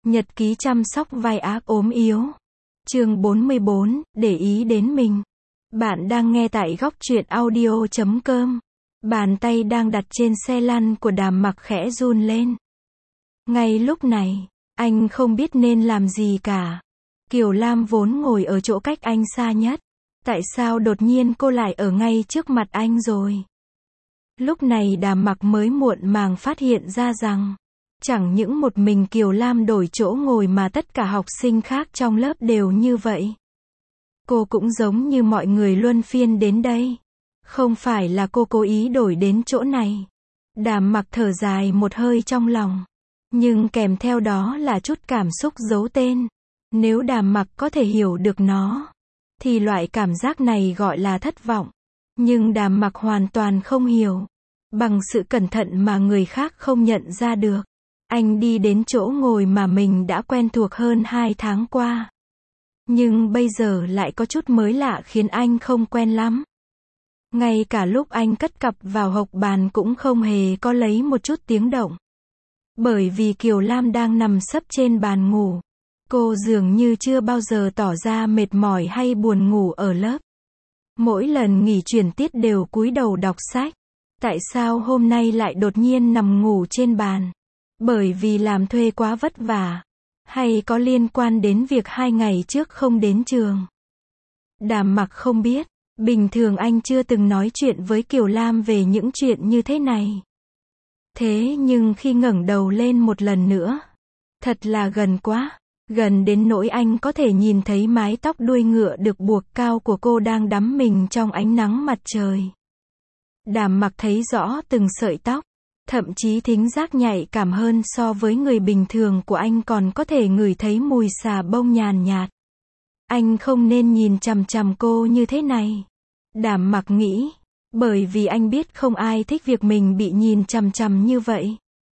Nhật ký chăm sóc vai ác ốm yếu. Chương 44, để ý đến mình. Bạn đang nghe tại góc truyện audio.com. Bàn tay đang đặt trên xe lăn của Đàm Mặc khẽ run lên. Ngay lúc này, anh không biết nên làm gì cả. Kiều Lam vốn ngồi ở chỗ cách anh xa nhất. Tại sao đột nhiên cô lại ở ngay trước mặt anh rồi? Lúc này Đàm Mặc mới muộn màng phát hiện ra rằng, chẳng những một mình Kiều Lam đổi chỗ ngồi mà tất cả học sinh khác trong lớp đều như vậy. Cô cũng giống như mọi người luân phiên đến đây. Không phải là cô cố ý đổi đến chỗ này. Đàm Mặc thở dài một hơi trong lòng. Nhưng kèm theo đó là chút cảm xúc giấu tên. Nếu Đàm Mặc có thể hiểu được nó, thì loại cảm giác này gọi là thất vọng. Nhưng Đàm Mặc hoàn toàn không hiểu. Bằng sự cẩn thận mà người khác không nhận ra được, anh đi đến chỗ ngồi mà mình đã quen thuộc hơn 2 tháng qua. Nhưng bây giờ lại có chút mới lạ khiến anh không quen lắm. Ngay cả lúc anh cất cặp vào hộc bàn cũng không hề có lấy một chút tiếng động. Bởi vì Kiều Lam đang nằm sấp trên bàn ngủ. Cô dường như chưa bao giờ tỏ ra mệt mỏi hay buồn ngủ ở lớp. Mỗi lần nghỉ chuyển tiết đều cúi đầu đọc sách. Tại sao hôm nay lại đột nhiên nằm ngủ trên bàn? Bởi vì làm thuê quá vất vả? Hay có liên quan đến việc 2 ngày trước không đến trường? Đàm Mặc không biết. Bình thường anh chưa từng nói chuyện với Kiều Lam về những chuyện như thế này. Thế nhưng khi ngẩng đầu lên một lần nữa, thật là gần quá. Gần đến nỗi anh có thể nhìn thấy mái tóc đuôi ngựa được buộc cao của cô đang đắm mình trong ánh nắng mặt trời. Đàm Mặc thấy rõ từng sợi tóc. Thậm chí thính giác nhạy cảm hơn so với người bình thường của anh, còn có thể ngửi thấy mùi xà bông nhàn nhạt. Anh không nên nhìn chằm chằm cô như thế này. Đàm Mặc nghĩ. Bởi vì anh biết không ai thích việc mình bị nhìn chằm chằm như vậy.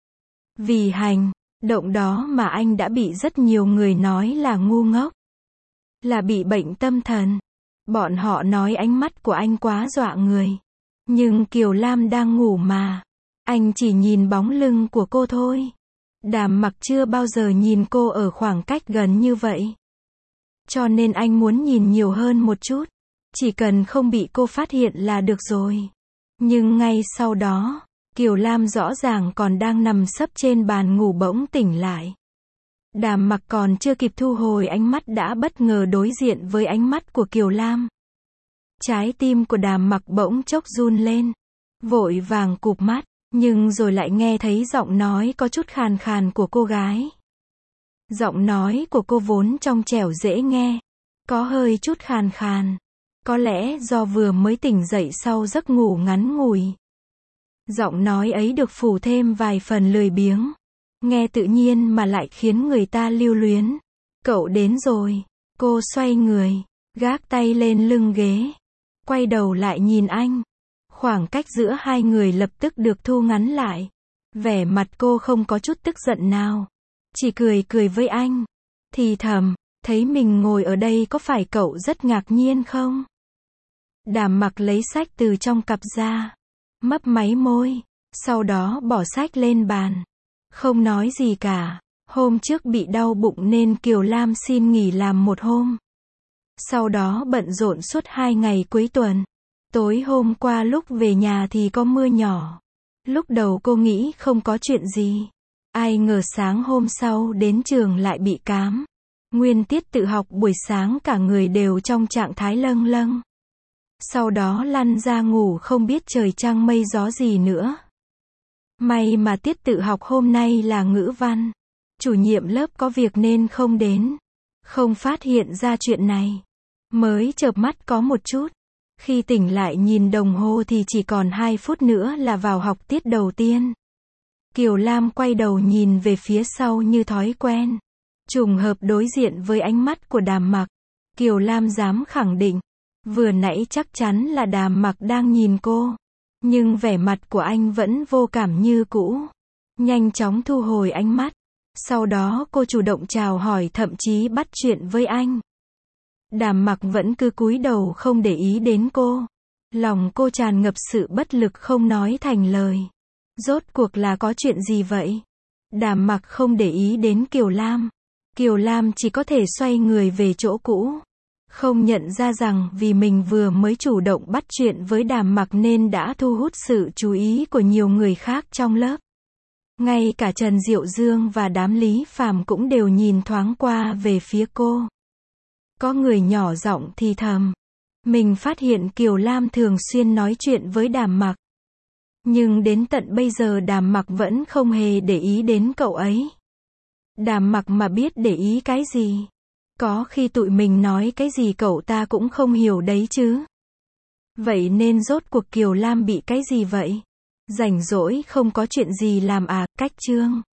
Vì hành động đó mà anh đã bị rất nhiều người nói là ngu ngốc. Là bị bệnh tâm thần. Bọn họ nói ánh mắt của anh quá dọa người. Nhưng Kiều Lam đang ngủ mà. Anh chỉ nhìn bóng lưng của cô thôi. Đàm Mặc chưa bao giờ nhìn cô ở khoảng cách gần như vậy. Cho nên anh muốn nhìn nhiều hơn một chút. Chỉ cần không bị cô phát hiện là được rồi. Nhưng ngay sau đó, Kiều Lam rõ ràng còn đang nằm sấp trên bàn ngủ bỗng tỉnh lại. Đàm Mặc còn chưa kịp thu hồi ánh mắt đã bất ngờ đối diện với ánh mắt của Kiều Lam. Trái tim của Đàm Mặc bỗng chốc run lên. Vội vàng cụp mắt. Nhưng rồi lại nghe thấy giọng nói có chút khàn khàn của cô gái. Giọng nói của cô vốn trong trẻo dễ nghe. Có hơi chút khàn khàn. Có lẽ do vừa mới tỉnh dậy sau giấc ngủ ngắn ngủi. Giọng nói ấy được phủ thêm vài phần lười biếng. Nghe tự nhiên mà lại khiến người ta lưu luyến. Cậu đến rồi. Cô xoay người. Gác tay lên lưng ghế. Quay đầu lại nhìn anh. Khoảng cách giữa hai người lập tức được thu ngắn lại. Vẻ mặt cô không có chút tức giận nào. Chỉ cười cười với anh. Thì thầm, thấy mình ngồi ở đây có phải cậu rất ngạc nhiên không? Đàm Mặc lấy sách từ trong cặp ra. Mấp máy môi. Sau đó bỏ sách lên bàn. Không nói gì cả. Hôm trước bị đau bụng nên Kiều Lam xin nghỉ làm một hôm. Sau đó bận rộn suốt 2 ngày cuối tuần. Tối hôm qua lúc về nhà thì có mưa nhỏ. Lúc đầu cô nghĩ không có chuyện gì. Ai ngờ sáng hôm sau đến trường lại bị cám. Nguyên tiết tự học buổi sáng cả người đều trong trạng thái lâng lâng. Sau đó lăn ra ngủ không biết trời trăng mây gió gì nữa. May mà tiết tự học hôm nay là ngữ văn. Chủ nhiệm lớp có việc nên không đến. Không phát hiện ra chuyện này. Mới chợp mắt có một chút. Khi tỉnh lại nhìn đồng hồ thì chỉ còn 2 phút nữa là vào học tiết đầu tiên. Kiều Lam quay đầu nhìn về phía sau như thói quen. Trùng hợp đối diện với ánh mắt của Đàm Mặc. Kiều Lam dám khẳng định. Vừa nãy chắc chắn là Đàm Mặc đang nhìn cô. Nhưng vẻ mặt của anh vẫn vô cảm như cũ. Nhanh chóng thu hồi ánh mắt. Sau đó cô chủ động chào hỏi, thậm chí bắt chuyện với anh. Đàm Mặc vẫn cứ cúi đầu không để ý đến cô. Lòng cô tràn ngập sự bất lực không nói thành lời. Rốt cuộc là có chuyện gì vậy? Đàm Mặc không để ý đến Kiều Lam. Kiều Lam chỉ có thể xoay người về chỗ cũ. Không nhận ra rằng vì mình vừa mới chủ động bắt chuyện với Đàm Mặc nên đã thu hút sự chú ý của nhiều người khác trong lớp. Ngay cả Trần Diệu Dương và đám Lý Phàm cũng đều nhìn thoáng qua về phía cô. Có người nhỏ giọng thì thầm. Mình phát hiện Kiều Lam thường xuyên nói chuyện với Đàm Mặc. Nhưng đến tận bây giờ Đàm Mặc vẫn không hề để ý đến cậu ấy. Đàm Mặc mà biết để ý cái gì? Có khi tụi mình nói cái gì cậu ta cũng không hiểu đấy chứ. Vậy nên rốt cuộc Kiều Lam bị cái gì vậy? Rảnh rỗi không có chuyện gì làm à, cách chương.